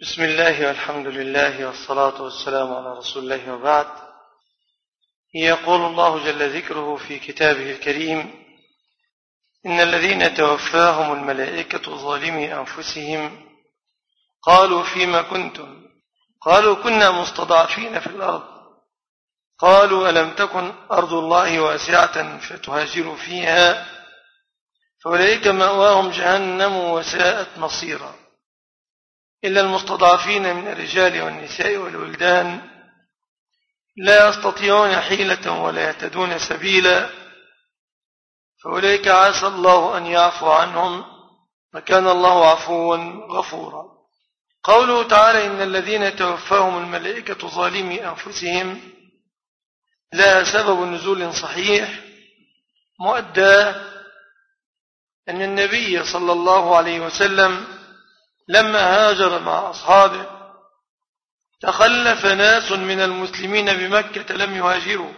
بسم الله والحمد لله والصلاة والسلام على رسول الله وبعد. يقول الله جل ذكره في كتابه الكريم: إن الذين توفاهم الملائكة ظالمي أنفسهم قالوا فيما كنتم؟ قالوا كنا مستضعفين في الأرض. قالوا ألم تكن أرض الله واسعة فتهاجروا فيها فأولئك مأواهم جهنم وساءت مصيرا. إلا المستضعفين من الرجال والنساء والولدان لا يستطيعون حيلة ولا يهتدون سبيلا فأولئك عسى الله أن يعفو عنهم وكان الله عفوا غفورا. قوله تعالى: إن الذين توفاهم الملائكة ظالمي أنفسهم لا سبب نزول صحيح مؤدى أن النبي صلى الله عليه وسلم لما هاجر مع أصحابه تخلف ناس من المسلمين بمكة لم يهاجروا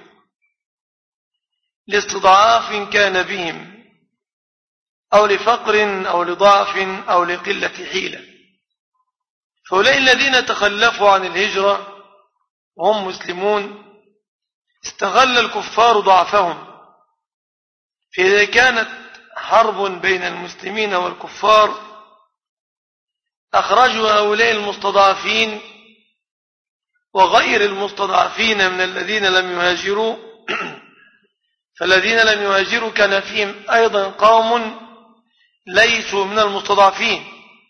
لاستضعاف كان بهم أو لفقر أو لضعف أو لقلة حيلة، فأولئك الذين تخلفوا عن الهجرة وهم مسلمون استغل الكفار ضعفهم، فإذا كانت حرب بين المسلمين والكفار أخرجوا هؤلاء المستضعفين وغير المستضعفين من الذين لم يهاجروا فالذين لم يهاجروا كان فيهم أيضا قوم ليسوا من المستضعفين،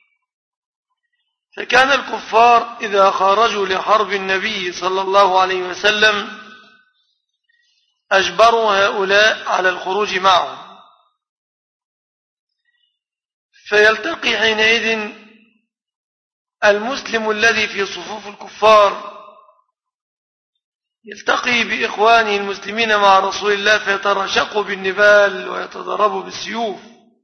فكان الكفار إذا خرجوا لحرب النبي صلى الله عليه وسلم أجبروا هؤلاء على الخروج معهم، فيلتقي حينئذ المسلم الذي في صفوف الكفار يلتقي بإخوانه المسلمين مع رسول الله فيترشقوا بالنبال ويتضربوا بالسيوف.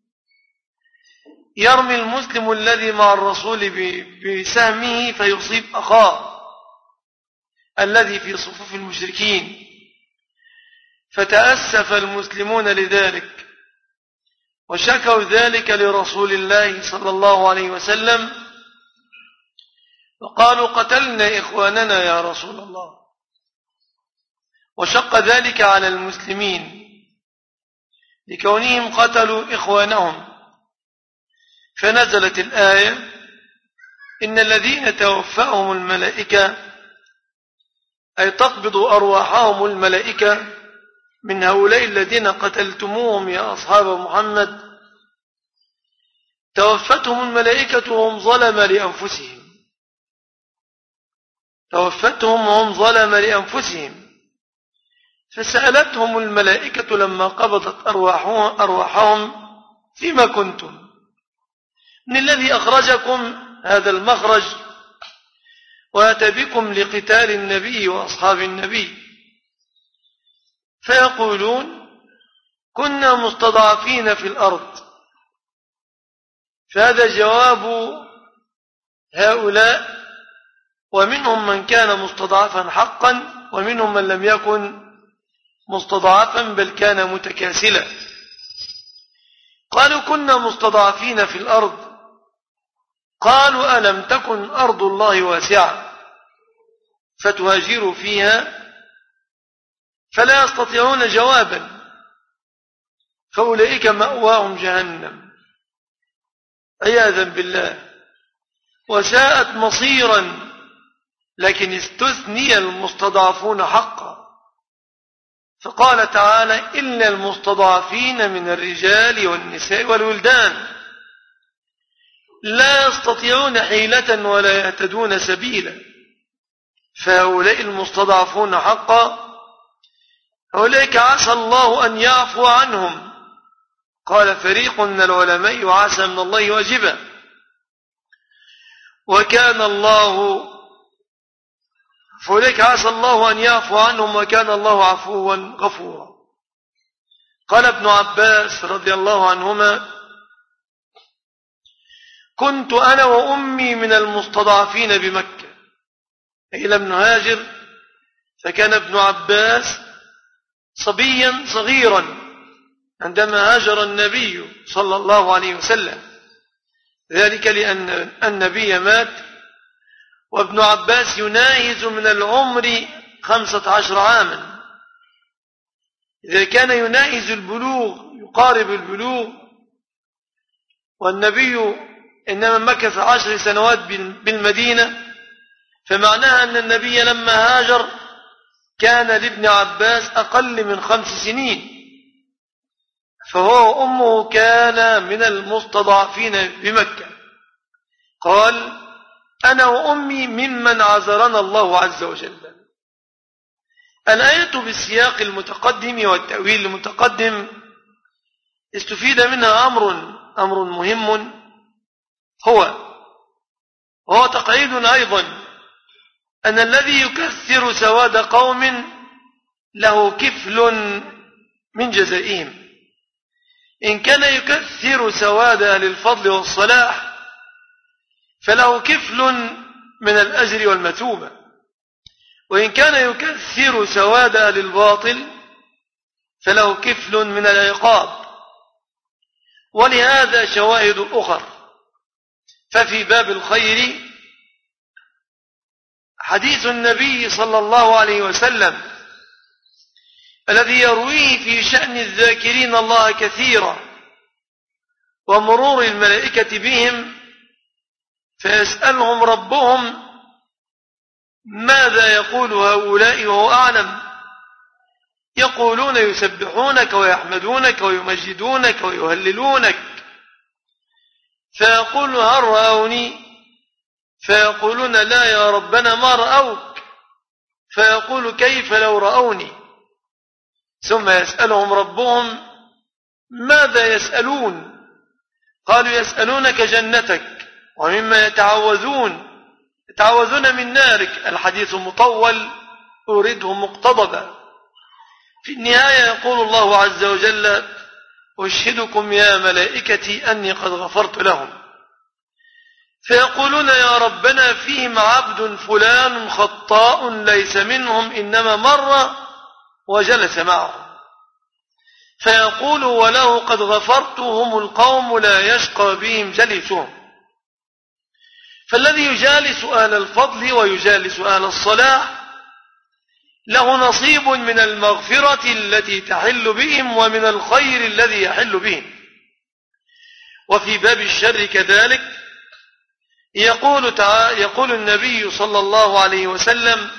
يرمي المسلم الذي مع الرسول بسهمه فيصيب أخاه الذي في صفوف المشركين، فتأسف المسلمون لذلك وشكوا ذلك لرسول الله صلى الله عليه وسلم وقالوا: قتلنا إخواننا يا رسول الله. وشق ذلك على المسلمين لكونهم قتلوا إخوانهم، فنزلت الآية: إن الذين توفاهم الملائكة أي تقبض أرواحهم الملائكة من هؤلاء الذين قتلتموهم يا أصحاب محمد توفتهم الملائكة وهم ظلم لأنفسهم، توفتهم وهم ظلم لأنفسهم، فسألتهم الملائكة لما قبضت أرواحهم: فيما كنتم؟ من الذي أخرجكم هذا المخرج وأتى بكم لقتال النبي وأصحاب النبي؟ فيقولون: كنا مستضعفين في الأرض. فهذا جواب هؤلاء، ومنهم من كان مستضعفا حقا ومنهم من لم يكن مستضعفا بل كان متكاسلا. قالوا: كنا مستضعفين في الأرض. قالوا: ألم تكن أرض الله واسعة فتهاجروا فيها؟ فلا يستطيعون جوابا، فأولئك مأواهم جهنم عياذا بالله وساءت مصيرا. لكن استثني المستضعفون حقا، فقال تعالى: إلا المستضعفين من الرجال والنساء والولدان لا يستطيعون حيلة ولا يهتدون سبيلا، فهؤلاء المستضعفون حقا أولئك عسى الله أن يعفو عنهم. قال فريق من العلماء: وعسى من الله واجبا، وكان الله، فأولئك عسى الله أن يعفو عنهم وكان الله عفوا غفورا. قال ابن عباس رضي الله عنهما: كنت أنا وأمي من المستضعفين بمكة، أي لم نهاجر، فكان ابن عباس صبيا صغيرا عندما هاجر النبي صلى الله عليه وسلم، ذلك لأن النبي مات وابن عباس يناهز من العمر 15 عاما. إذا كان يناهز البلوغ يقارب البلوغ، والنبي إنما مكث 10 سنوات بالمدينة، فمعناها أن النبي لما هاجر كان لابن عباس أقل من 5 سنين، فهو وأمه كان من المستضعفين بمكة. قال: أنا وأمي ممن عذرنا الله عز وجل. الآية بالسياق المتقدم والتأويل المتقدم استفيد منها أمر مهم، هو تقعيد أيضا أن الذي يكثر سواد قوم له كفل من جزائهم. إن كان يكثر سواد أهل الفضل والصلاح فله كفل من الأجر والمثوبة، وإن كان يكثر سواد أهل الباطل فله كفل من العقاب. ولهذا شواهد أخر. ففي باب الخير حديث النبي صلى الله عليه وسلم الذي يرويه في شأن الذاكرين الله كثيرا ومرور الملائكة بهم، فيسألهم ربهم: ماذا يقول هؤلاء وهو أعلم؟ يقولون: يسبحونك ويحمدونك ويمجدونك ويهللونك. فيقول: هل رأوني؟ فيقولون: لا يا ربنا ما رأوك. فيقول: كيف لو رأوني؟ ثم يسألهم ربهم: ماذا يسألون؟ قالوا: يسألونك جنتك ومما يتعوذون من نارك. الحديث مطول أريده مقتضبا. في النهاية يقول الله عز وجل: أشهدكم يا ملائكتي أني قد غفرت لهم. فيقولون: يا ربنا فيهم عبد فلان خطاء ليس منهم، إنما مر وجلس معهم. فيقول: وله قد غفرت، هم القوم لا يشقى بهم جلسهم. فالذي يجالس أهل الفضل ويجالس أهل الصلاح له نصيب من المغفرة التي تحل بهم ومن الخير الذي يحل بهم. وفي باب الشر كذلك يقول النبي صلى الله عليه وسلم: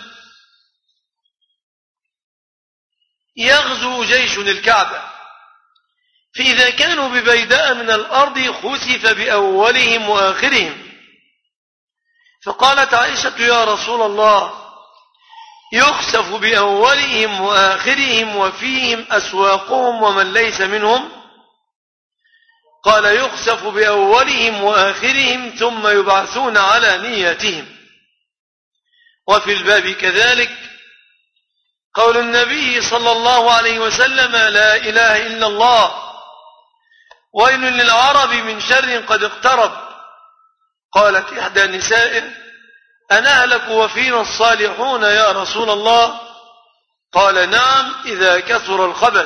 يغزو جيش الكعبة، فإذا كانوا ببيداء من الأرض خسف بأولهم وآخرهم. فقالت عائشة: يا رسول الله، يخسف بأولهم وآخرهم وفيهم أسواقهم ومن ليس منهم؟ قال: يخسف بأولهم وآخرهم ثم يبعثون على نياتهم. وفي الباب كذلك قول النبي صلى الله عليه وسلم: لا إله إلا الله، ويل للعرب من شر قد اقترب. قالت إحدى نسائه: أنهلك وفينا الصالحون يا رسول الله؟ قال: نعم إذا كثر الخبث.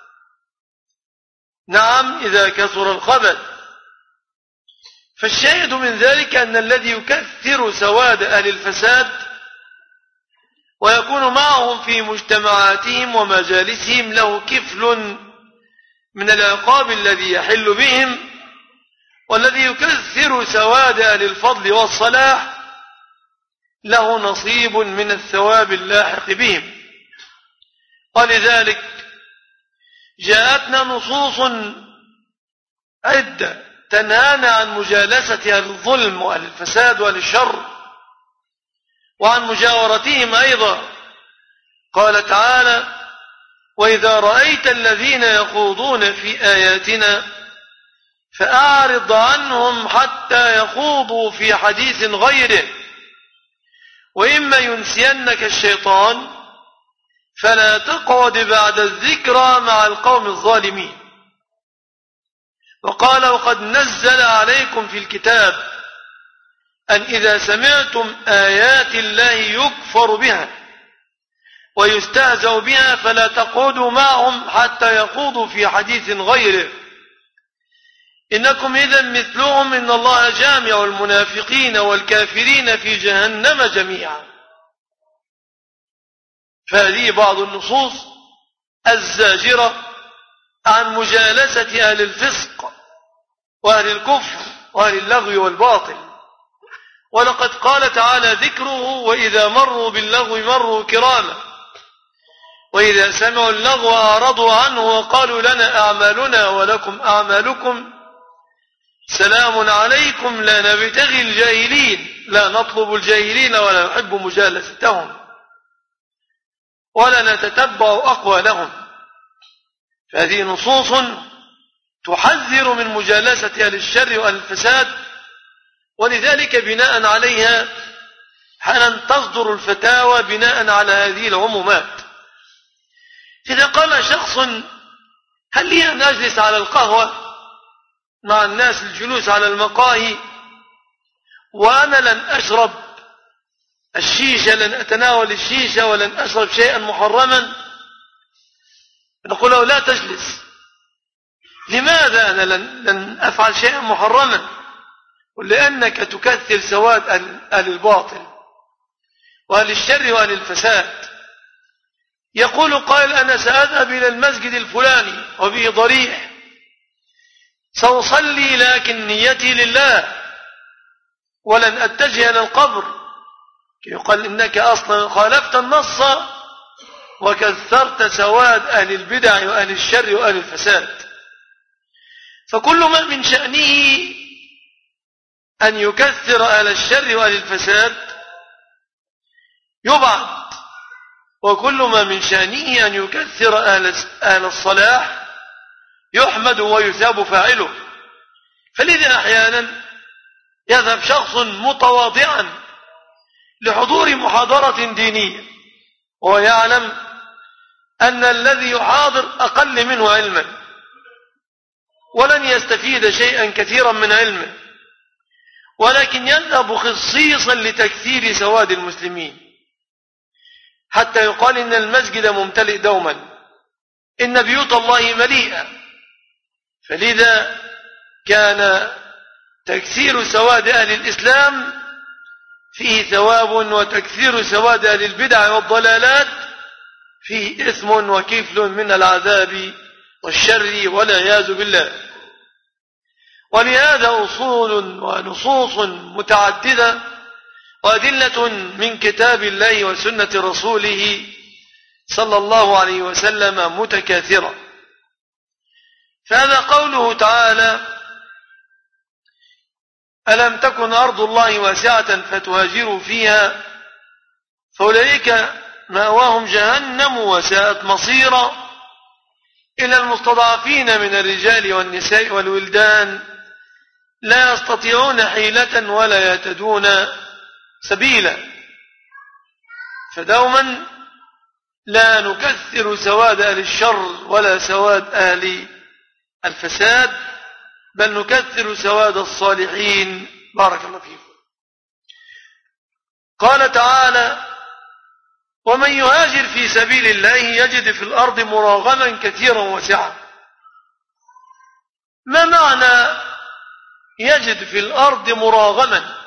نعم إذا كثر الخبث. فالشاهد من ذلك أن الذي يكثر سواد أهل الفساد ويكون معهم في مجتمعاتهم ومجالسهم له كفل من العقاب الذي يحل بهم، والذي يكثر سواد أهل الفضل والصلاح له نصيب من الثواب اللاحق بهم. ولذلك جاءتنا نصوص عدة تنهانا عن مجالسة أهل الظلم وأهل الفساد وأهل الشر وعن مجاورتهم أيضا. قال تعالى: وإذا رأيت الذين يخوضون في آياتنا فأعرض عنهم حتى يخوضوا في حديث غيره، وإما ينسينك الشيطان فلا تقعد بعد الذكرى مع القوم الظالمين. وقال: وقد نزل عليكم في الكتاب أن إذا سمعتم آيات الله يكفر بها ويستهزأ بها فلا تقعدوا معهم حتى يخوضوا في حديث غيره إنكم إذن مثلهم إن الله جامع المنافقين والكافرين في جهنم جميعا. فهذه بعض النصوص الزاجرة عن مجالسة أهل الفسق وأهل الكفر وأهل اللغو والباطل. ولقد قال تعالى ذكره: وإذا مروا باللغو مروا كراما وإذا سمعوا اللغو أعرضوا عنه وقالوا لنا أعمالنا ولكم أعمالكم سلام عليكم لا نبتغي الجاهلين، لا نطلب الجاهلين ولا نحب مجالستهم ولا نتتبع أقوالهم. فهذه نصوص تحذر من مجالسة أهل الشر وأهل الفساد، ولذلك بناء عليها حالا تصدر الفتاوى بناء على هذه العمومات. إذا قال شخص: هل لي أن أجلس على القهوة مع الناس الجلوس على المقاهي وأنا لن أشرب الشيشة، لن أتناول الشيشة ولن أشرب شيئا محرما؟ نقول له: لا تجلس. لماذا أنا لن أفعل شيئا محرما؟ ولأنك تكثر سواد أهل الباطل وأهل الشر وأهل الفساد. يقول قائل: أنا سأذهب إلى المسجد الفلاني وبه ضريح، سأصلي لكن نيتي لله ولن أتجه إلى القبر. يقال: إنك أصلا خالفت النص وكثرت سواد أهل البدع وأهل الشر وأهل الفساد. فكل ما من شأنه أن يكثر أهل الشر وأهل الفساد يبعد، وكل ما من شأنه أن يكثر أهل الصلاح يحمد ويثاب فاعله. فلذا أحيانا يذهب شخص متواضعا لحضور محاضرة دينية وهو يعلم أن الذي يحاضر أقل منه علما ولن يستفيد شيئا كثيرا من علمه، ولكن يذهب خصيصا لتكثير سواد المسلمين حتى يقال إن المسجد ممتلئ دوما، إن بيوت الله مليئة. فلذا كان تكثير سواد أهل الإسلام فيه ثواب، وتكثير سواد أهل البدع والضلالات فيه إثم وكفل من العذاب والشر والعياذ بالله. ولهذا أصول ونصوص متعددة وأدلة من كتاب الله وسنة رسوله صلى الله عليه وسلم متكاثرة. فهذا قوله تعالى: ألم تكن أرض الله واسعة فتهاجروا فيها فأولئك مأواهم جهنم وساءت مصيرا، إلى المستضعفين من الرجال والنساء والولدان لا يستطيعون حيلة ولا يهتدون سبيلا. فدوما لا نكثر سواد أهل الشر ولا سواد أهل الفساد، بل نكثر سواد الصالحين. بارك الله فيكم. قال تعالى: ومن يهاجر في سبيل الله يجد في الأرض مراغما كثيرا وسعا. ما معنى يجد في الأرض مراغما؟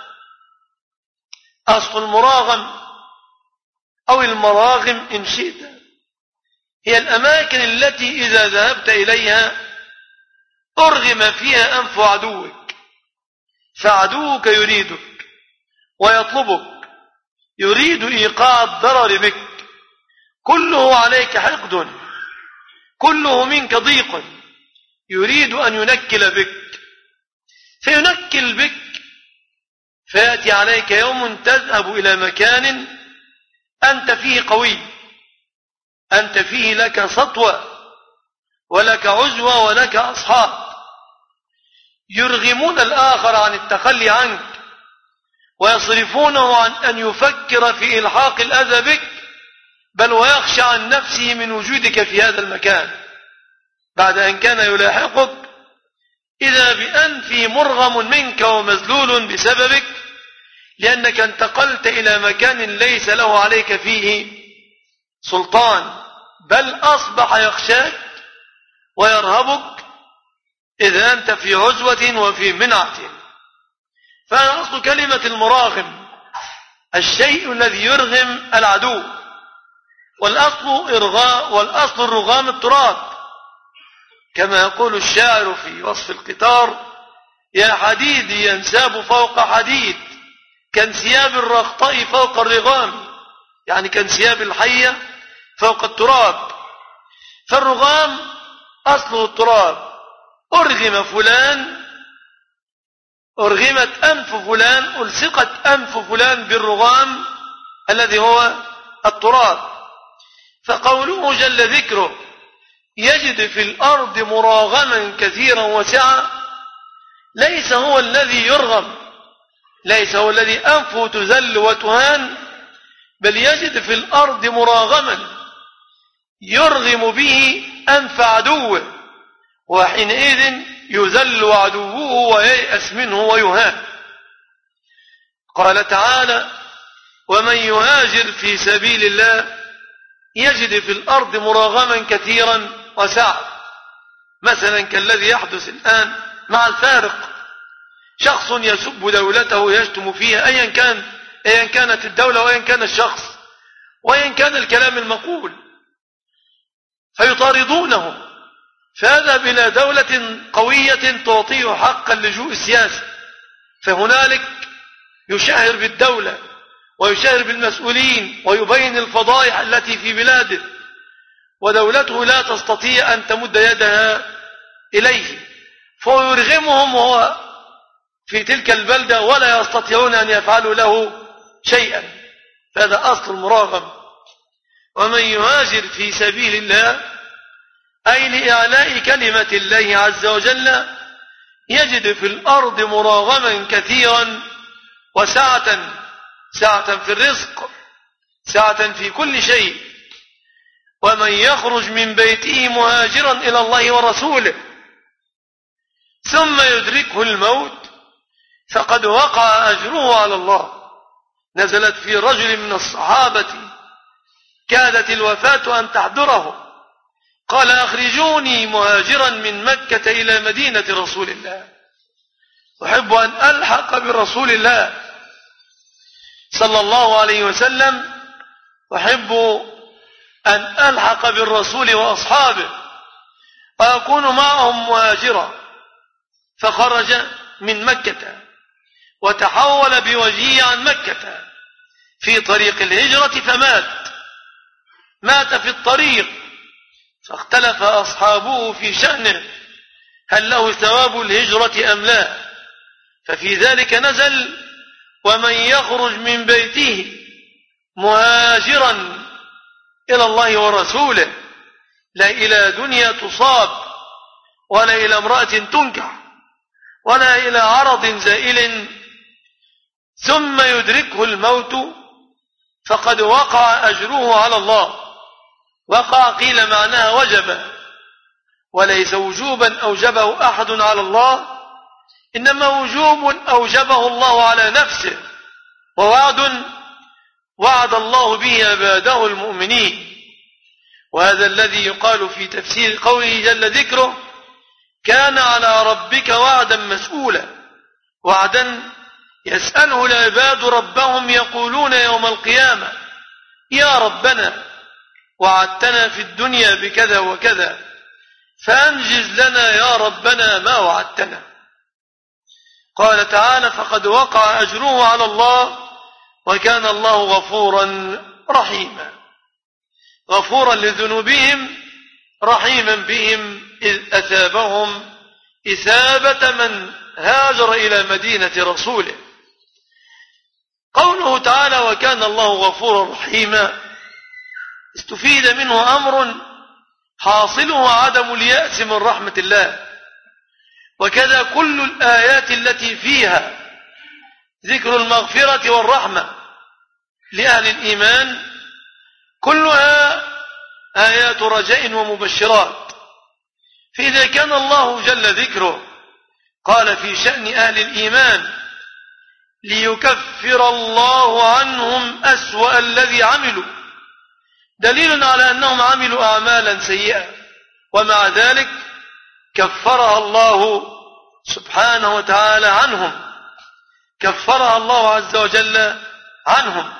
أصل المراغم أو المراغم إن شئت هي الأماكن التي إذا ذهبت إليها أرغم فيها أنف عدوك، فعدوك يريدك ويطلبك، يريد إيقاع الضرر بك، كله عليك حقد، كله منك ضيق، يريد أن ينكل بك، فينكل بك، فيأتي عليك يوم تذهب إلى مكان أنت فيه قوي، أنت فيه لك سطوة ولك عزوة ولك أصحاب، يرغمون الآخر عن التخلي عنك ويصرفونه عن أن يفكر في إلحاق الأذى بك، بل ويخشى عن نفسه من وجودك في هذا المكان بعد أن كان يلاحقك، إذا بأنفه مرغم منك ومذلول بسببك، لأنك انتقلت إلى مكان ليس له عليك فيه سلطان، بل أصبح يخشاك ويرهبك إذا أنت في عزوة وفي منعة. فأنا أصل كلمة المراغم الشيء الذي يرغم العدو، والأصل الرغام التراب، كما يقول الشاعر في وصف القطار: يا حديدي ينساب فوق حديد كانسياب الرخطاء فوق الرغام، يعني كانسياب الحية فوق التراب. فالرغام أصله التراب. أرغم فلان، أرغمت أنف فلان، ألصقت أنف فلان بالرغام الذي هو التراب. فقوله جل ذكره يجد في الأرض مراغما كثيرا وسعا، ليس هو الذي يرغم، ليس هو الذي أنفه تذل وتهان، بل يجد في الأرض مراغما يرغم به أنف عدوه، وحينئذ يذل عدوه وييأس منه ويهان. قال تعالى: ومن يهاجر في سبيل الله يجد في الأرض مراغما كثيرا وسعا. مثلا كالذي يحدث الآن مع الفارق، شخص يسب دولته يشتم فيها، أيا كانت الدولة وأيا كان الشخص وأيا كان الكلام المقول، فيطاردونه. فهذا بلا دولة قوية تعطيه حق اللجوء السياسي، فهنالك يشهر بالدولة ويشهر بالمسؤولين ويبين الفضائح التي في بلاده، ودولته لا تستطيع أن تمد يدها إليه، فيرغمهم وهو في تلك البلدة ولا يستطيعون أن يفعلوا له شيئا. فهذا أصل المراغم. ومن يهاجر في سبيل الله أي لإعلاء كلمة الله عز وجل يجد في الأرض مراغما كثيرا وسعة، سعة في الرزق، سعة في كل شيء. ومن يخرج من بيته مهاجرا إلى الله ورسوله ثم يدركه الموت فقد وقع أجره على الله. نزلت في رجل من الصحابة كادت الوفاة أن تحضره، قال: أخرجوني مهاجرا من مكة إلى مدينة رسول الله، أحب أن ألحق برسول الله صلى الله عليه وسلم، أحب أن ألحق بالرسول وأصحابه وأكون معهم مهاجرا. فخرج من مكة وتحول بوجهه عن مكة في طريق الهجرة مات في الطريق، فاختلف أصحابه في شأنه هل له ثواب الهجرة أم لا. ففي ذلك نزل: ومن يخرج من بيته مهاجرا إلى الله ورسوله، لا إلى دنيا تصاب ولا إلى امرأة تنكح ولا إلى عرض زائل ثم يدركه الموت فقد وقع أجره على الله. وقع قيل معناها وجب، وليس وجوبا أوجبه أحد على الله، إنما وجوب أوجبه الله على نفسه، وعد الله به عباده المؤمنين. وهذا الذي يقال في تفسير قوله جل ذكره: كان على ربك وعدا مسؤولا، وعدا يسأله العباد ربهم يقولون يوم القيامة: يا ربنا وعدتنا في الدنيا بكذا وكذا فأنجز لنا يا ربنا ما وعدتنا. قال تعالى: فقد وقع أجره على الله وكان الله غفورا رحيما، غفورا لذنوبهم رحيما بهم إذ أثابهم إثابة من هاجر إلى مدينة رسوله. قوله تعالى: وكان الله غفورا رحيما، استفيد منه أمر حاصله عدم اليأس من رحمة الله. وكذا كل الآيات التي فيها ذكر المغفرة والرحمة لأهل الإيمان كلها آيات رجاء ومبشرات. فإذا كان الله جل ذكره قال في شأن أهل الإيمان: ليكفر الله عنهم أسوأ الذي عملوا، دليل على أنهم عملوا أعمالا سيئة، ومع ذلك كفرها الله سبحانه وتعالى عنهم، كفرها الله عز وجل عنهم.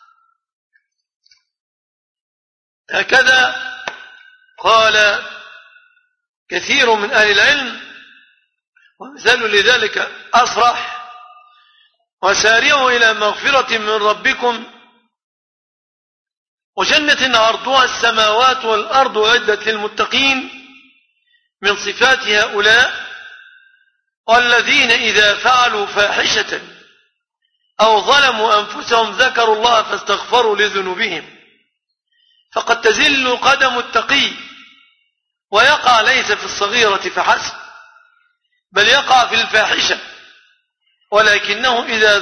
هكذا قال كثير من أهل العلم، ومثال لذلك أصرح: وسارعوا إلى مغفرة من ربكم وجنة عرضها السماوات والأرض أعدت للمتقين. من صفات هؤلاء: والذين إذا فعلوا فاحشة أو ظلموا أنفسهم ذكروا الله فاستغفروا لذنوبهم. فقد تزل قدم التقي ويقع ليس في الصغيرة فحسب، بل يقع في الفاحشة، ولكنه إذا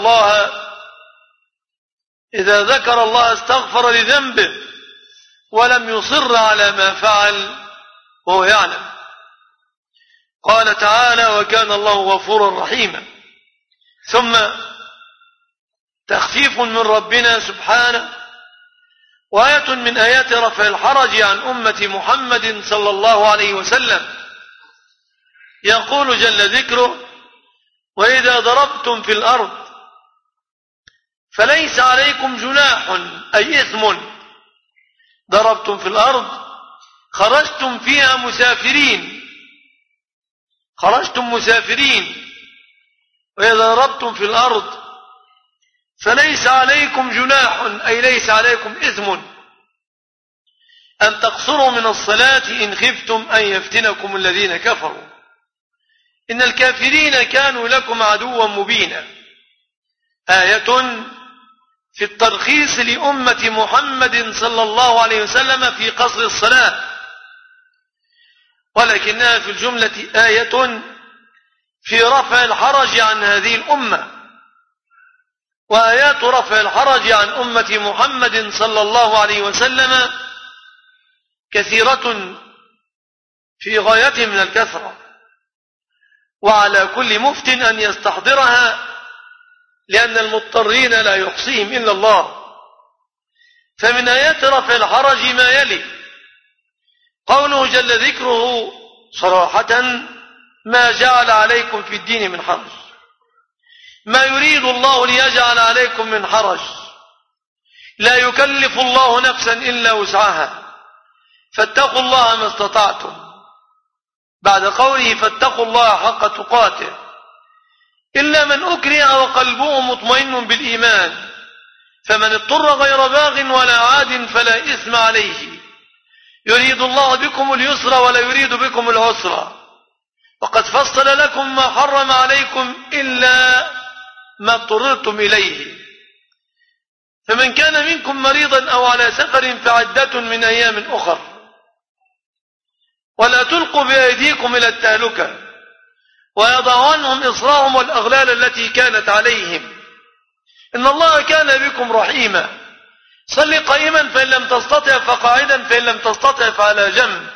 ذكر الله استغفر لذنبه ولم يصر على ما فعل وهو يعلم. قال تعالى: وكان الله غفورا رحيما. ثم تخفيف من ربنا سبحانه، وآية من آيات رفع الحرج عن أمة محمد صلى الله عليه وسلم. يقول جل ذكره: وإذا ضربتم في الأرض فليس عليكم جناح، أي إثم. ضربتم في الأرض خرجتم فيها مسافرين، وإذا ضربتم في الأرض فليس عليكم جناح، أي ليس عليكم إثم أن تقصروا من الصلاة إن خفتم أن يفتنكم الذين كفروا، إن الكافرين كانوا لكم عدوا مبينا. آية في الترخيص لأمة محمد صلى الله عليه وسلم في قصر الصلاة، ولكنها في الجملة آية في رفع الحرج عن هذه الأمة. وآيات رفع الحرج عن أمة محمد صلى الله عليه وسلم كثيرة في غاية من الكثرة، وعلى كل مفت أن يستحضرها، لأن المضطرين لا يحصيهم إلا الله. فمن آيات رفع الحرج ما يلي: قوله جل ذكره صراحة: ما جعل عليكم في الدين من حرج. ما يريد الله ليجعل عليكم من حرج، لا يكلف الله نفسا إلا وسعها، فاتقوا الله ما استطعتم، بعد قوله فاتقوا الله حق تقاته، إلا من أكره وقلبه مطمئن بالإيمان، فمن اضطر غير باغ ولا عاد فلا إثم عليه، يريد الله بكم اليسر ولا يريد بكم العسر، وقد فصل لكم ما حرم عليكم إلا ما اضطررتم إليه. فمن كان منكم مريضا أو على سفر فعدة من أيام أخر، ولا تلقوا بأيديكم إلى التهلكة، ويضع عنهم إصرارهم والأغلال التي كانت عليهم، إن الله كان بكم رحيما. صل قائما فإن لم تستطع فقاعدا فإن لم تستطع فعلى جنب.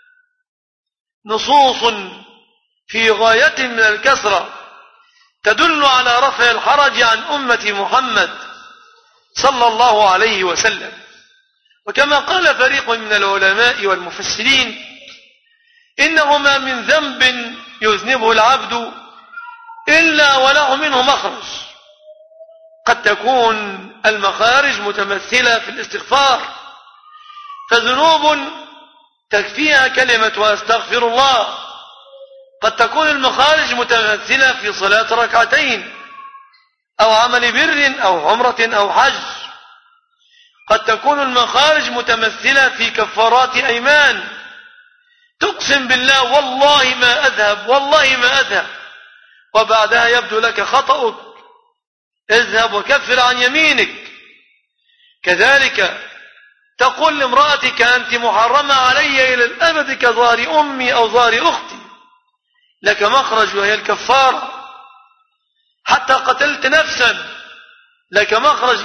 نصوص في غاية من الكثرة تدل على رفع الحرج عن أمة محمد صلى الله عليه وسلم. وكما قال فريق من العلماء والمفسرين: إنه ما من ذنب يذنبه العبد إلا وله منه مخرج. قد تكون المخارج متمثلة في الاستغفار، فذنوب تكفيها كلمة أستغفر الله. قد تكون المخارج متمثلة في صلاة ركعتين أو عمل بر أو عمرة أو حج. قد تكون المخارج متمثلة في كفارات أيمان، تقسم بالله والله ما أذهب والله ما أذهب، وبعدها يبدو لك خطأك، اذهب وكفر عن يمينك. كذلك تقول لامرأتك أنت محرمة علي إلى الأبد كظهر أمي أو ظهر أختي، لك مخرج وهي الكفارة. حتى قتلت نفسا لك مخرج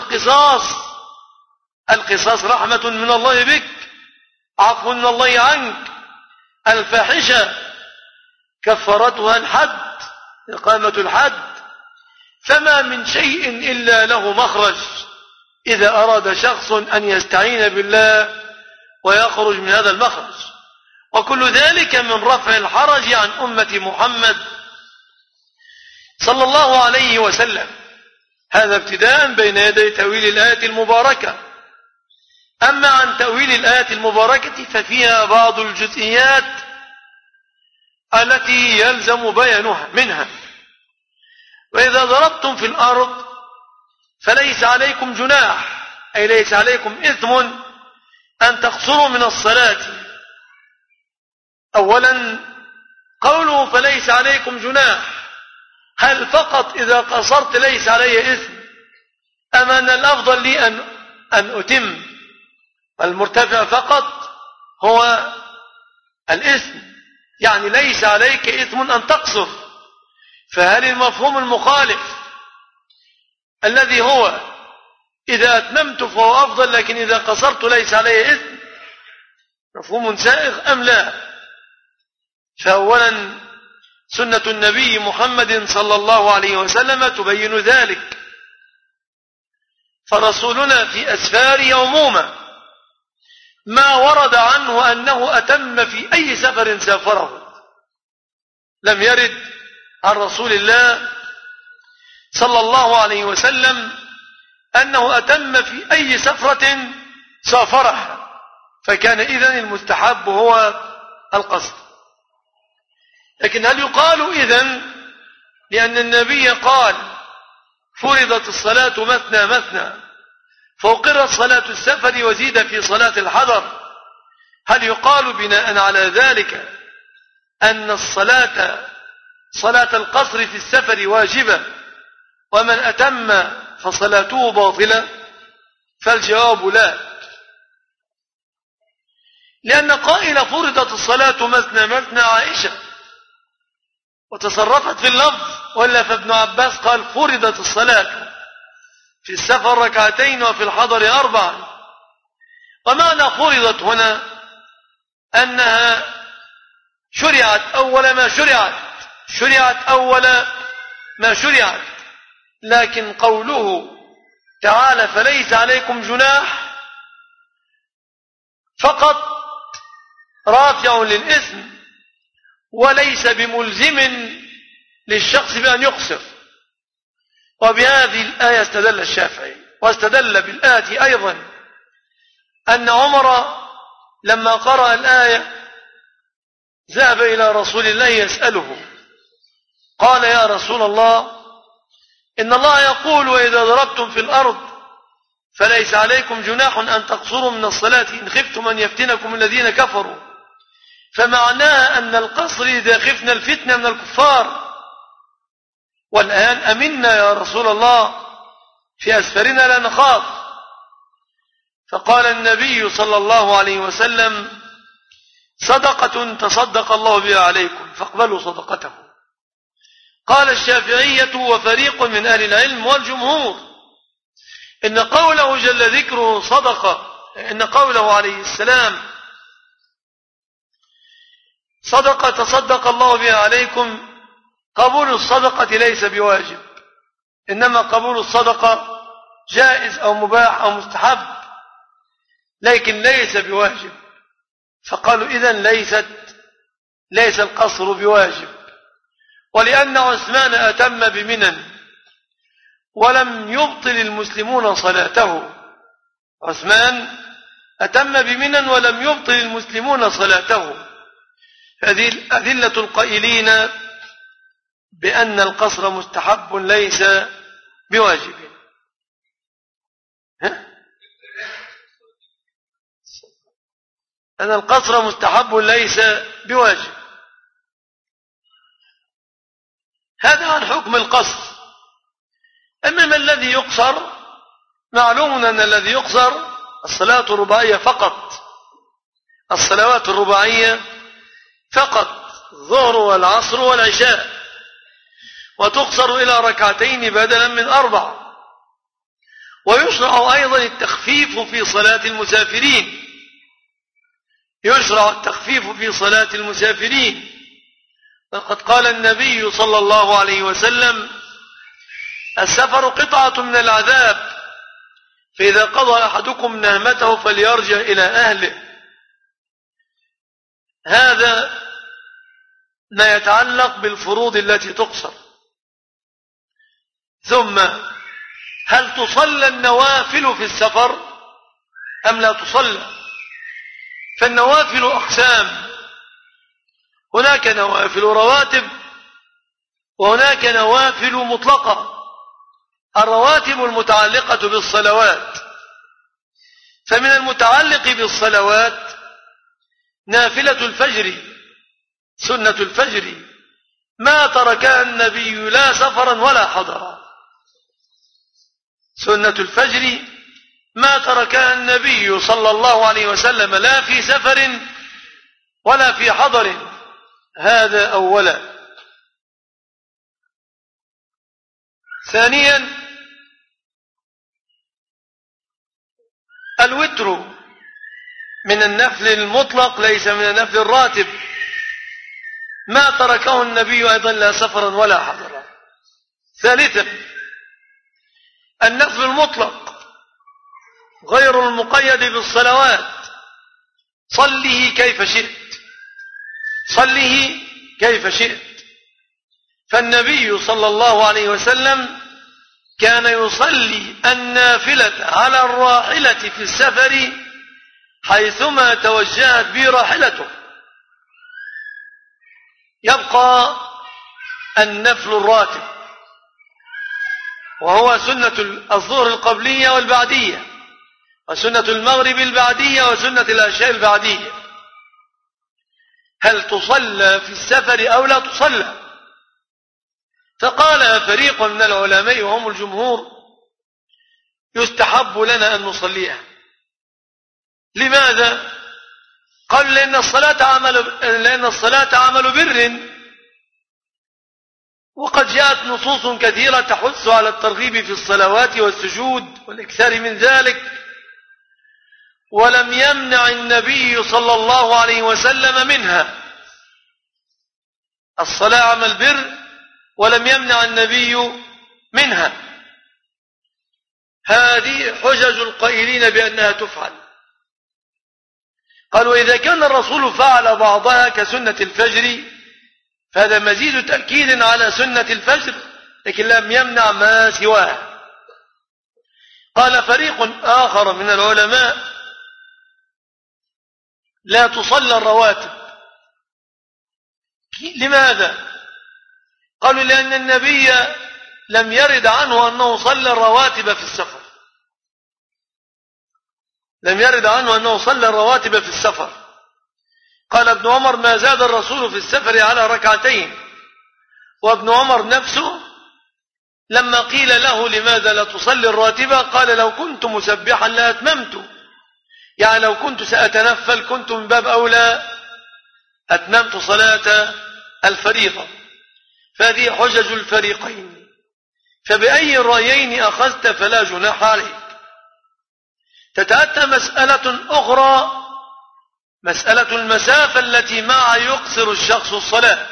القصاص رحمة من الله بك، عفو من الله عنك. الفاحشة كفرتها الحد، إقامة الحد. فما من شيء إلا له مخرج إذا أراد شخص أن يستعين بالله ويخرج من هذا المخرج. وكل ذلك من رفع الحرج عن أمة محمد صلى الله عليه وسلم. هذا ابتداء بين يدي تأويل الآية المباركة. أما عن تأويل الآية المباركة ففيها بعض الجزئيات التي يلزم بيانها منها: وإذا ضربتم في الأرض فليس عليكم جناح، أي ليس عليكم إثم أن تقصروا من الصلاة. أولا قوله فليس عليكم جناح، هل فقط إذا قصرت ليس علي إثم، أم أن الأفضل لي أن أتم؟ المرتفع فقط هو الإثم، يعني ليس عليك إثم أن تقصر. فهل المفهوم المخالف الذي هو إذا أتممت فهو أفضل لكن إذا قصرت ليس علي إثم مفهوم سائغ أم لا؟ فأولا سنة النبي محمد صلى الله عليه وسلم تبين ذلك، فرسولنا في أسفاره عموما ما ورد عنه أنه أتم في أي سفر سافره. لم يرد عن رسول الله صلى الله عليه وسلم أنه أتم في أي سفرة سافرها، فكان إذن المستحب هو القصد. لكن هل يقال إذن لأن النبي قال فرضت الصلاة مثنى مثنى فأقرت صلاة السفر وزيد في صلاة الحضر، هل يقال بناء على ذلك أن صلاة القصر في السفر واجبة ومن أتم فصلاته باطلة؟ فالجواب لا، لأن قائل فرضت الصلاة مثنى مثنى عائشة وتصرفت في اللفظ، ولا فابن عباس قال فرضت الصلاة في السفر ركعتين وفي الحضر 4. ومعنى فرضت هنا أنها شرعت أول ما شرعت، لكن قوله تعالى فليس عليكم جناح فقط رافع للإثم وليس بملزم للشخص بأن يقصر. وبهذه الآية استدل الشافعي، واستدل بالآية أيضا أن عمر لما قرأ الآية ذهب إلى رسول الله يسأله، قال يا رسول الله إن الله يقول وإذا ضربتم في الأرض فليس عليكم جناح أن تقصروا من الصلاة إن خفتم أن يفتنكم الذين كفروا، فمعناه أن القصر إذا خفنا الفتنة من الكفار. والآن أمنا يا رسول الله في أسفرنا لا نخاف. فقال النبي صلى الله عليه وسلم صدقة تصدق الله بها عليكم فاقبلوا صدقته. قال الشافعية وفريق من أهل العلم والجمهور إن قوله جل ذكره صدقة، إن قوله عليه السلام صدقة تصدق الله بها عليكم، قبول الصدقة ليس بواجب، إنما قبول الصدقة جائز أو مباح أو مستحب لكن ليس بواجب. فقالوا إذن ليس القصر بواجب. ولأن عثمان أتم بمنن ولم يبطل المسلمون صلاته، عثمان أتم بمنن ولم يبطل المسلمون صلاته. هذه أذلة القائلين بأن القصر مستحب ليس بواجب. أن القصر مستحب ليس بواجب. هذا عن حكم القصر. أما ما الذي يقصر؟ معلوم أن الذي يقصر الصلاة الرباعية فقط، الصلوات الرباعية فقط، الظهر والعصر والعشاء، وتقصر إلى ركعتين بدلا من 4. ويشرع أيضا التخفيف في صلاة المسافرين، يشرع التخفيف في صلاة المسافرين. لقد قال النبي صلى الله عليه وسلم السفر قطعة من العذاب فإذا قضى أحدكم نهمته فليرجع إلى أهله. هذا ما يتعلق بالفروض التي تقصر. ثم هل تصلى النوافل في السفر أم لا تصلى؟ فالنوافل أقسام، هناك نوافل رواتب وهناك نوافل مطلقة. الرواتب المتعلقة بالصلوات، فمن المتعلق بالصلوات نافلة الفجر، سنة الفجر ما تركها النبي لا سفرا ولا حضرا. سنة الفجر ما تركها النبي صلى الله عليه وسلم لا في سفر ولا في حضر. هذا أولا. ثانيا الوتر من النفل المطلق ليس من النفل الراتب، ما تركه النبي أيضا لا سفرا ولا حضرا. ثالثا النفل المطلق غير المقيد بالصلوات، صله كيف شئت، صله كيف شئت. فالنبي صلى الله عليه وسلم كان يصلي النافلة على الراحلة في السفر حيثما توجهت به راحلته. يبقى النفل الراتب وهو سنة الظهر القبلية والبعدية، وسنة المغرب البعدية، وسنة العشاء البعدية. هل تصلى في السفر أو لا تصلى؟ فقال فريق من العلماء وهم الجمهور يستحب لنا أن نصليها. لماذا؟ قال لأن الصلاة عمل بر، وقد جاءت نصوص كثيرة تحث على الترغيب في الصلوات والسجود والإكثار من ذلك، ولم يمنع النبي صلى الله عليه وسلم منها. الصلاة عمل بر ولم يمنع النبي منها. هذه حجج القائلين بأنها تفعل. قالوا إذا كان الرسول فعل بعضها كسنة الفجر فهذا مزيد تأكيد على سنة الفجر، لكن لم يمنع ما سواها. قال فريق آخر من العلماء لا تصلى الرواتب. لماذا؟ قالوا لأن النبي لم يرد عنه أنه صلى الرواتب في السفر، لم يرد عنه أنه صلى الرواتب في السفر. قال ابن عمر ما زاد الرسول في السفر على ركعتين. وابن عمر نفسه لما قيل له لماذا لا تصلي الراتبة قال لو كنت مسبحا لأتممت، يعني لو كنت سأتنفل كنت من باب أولى أتممت صلاة الفريضة. فهذه حجج الفريقين، فبأي الرأيين أخذت فلا جناح عليك. تتأتى مسألة أخرى، مسألة المسافة التي معها يقصر الشخص الصلاة.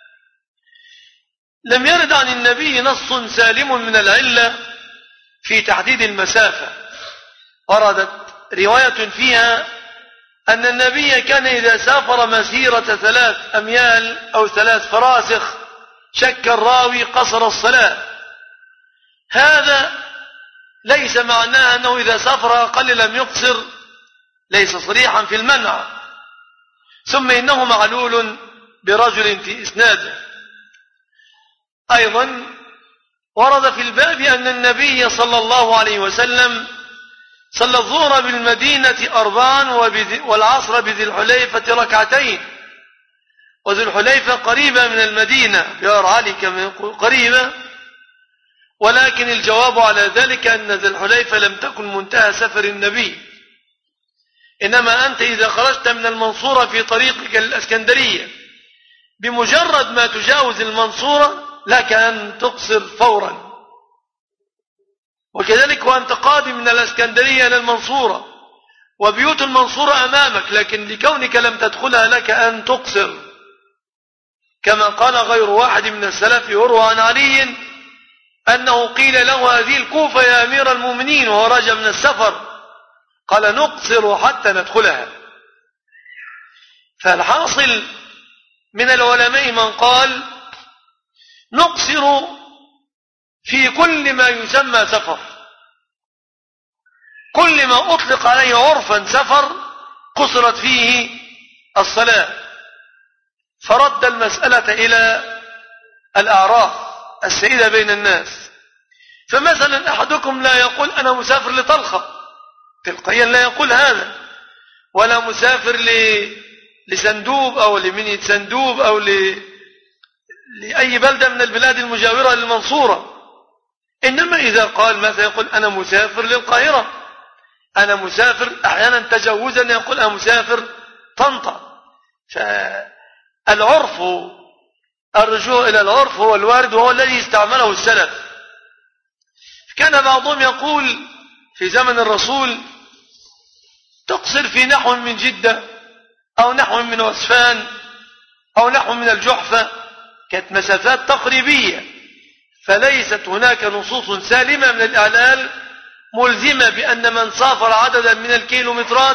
لم يرد عن النبي نص سالم من العلة في تحديد المسافة. وردت رواية فيها أن النبي كان إذا سافر مسيرة 3 أميال أو 3 فراسخ شك الراوي قصر الصلاة. هذا ليس معناه أنه إذا سافر أقل لم يقصر، ليس صريحا في المنع. ثم إنه معلول برجل في إسناده. أيضا ورد في الباب أن النبي صلى الله عليه وسلم صلى الظهر بالمدينة 4 والعصر بذي الحليفة 2 وذي الحليفة قريبة من المدينة، بيار علي كما قريبة، ولكن الجواب على ذلك أن ذي الحليفة لم تكن منتهى سفر النبي، إنما أنت إذا خرجت من المنصورة في طريقك للإسكندرية بمجرد ما تجاوز المنصورة لك أن تقصر فورا، وكذلك وأنت قادم من الإسكندرية إلى المنصورة وبيوت المنصورة أمامك، لكن لكونك لم تدخلها لك أن تقصر، كما قال غير واحد من السلف يروى عن علي أنه قيل له هذه الكوفة يا أمير المؤمنين وهو راجع من السفر، قال نقصر حتى ندخلها. فالحاصل من العلماء من قال نقصر في كل ما يسمى سفر، كل ما أطلق عليه عرفا سفر قصرت فيه الصلاة، فرد المسألة إلى الأعراف السائدة بين الناس. فمثلا أحدكم لا يقول أنا مسافر لطلخة تلقائيا، لا يقول هذا، ولا مسافر لسندوب أو لمنية سندوب أو لأي بلدة من البلاد المجاورة للمنصورة. إنما إذا قال مثلا يقول أنا مسافر للقاهرة، أنا مسافر، أحيانا تجوزا يقول أنا مسافر طنطا. فالعرف، الرجوع إلى العرف هو الوارد وهو الذي استعمله السلف. كان بعضهم يقول في زمن الرسول تقصر في نحو من جدة أو نحو من عسفان أو نحو من الجحفة، كانت مسافات تقريبية، فليست هناك نصوص سالمة من الإعلال ملزمة بأن من سافر عددا من الكيلومترات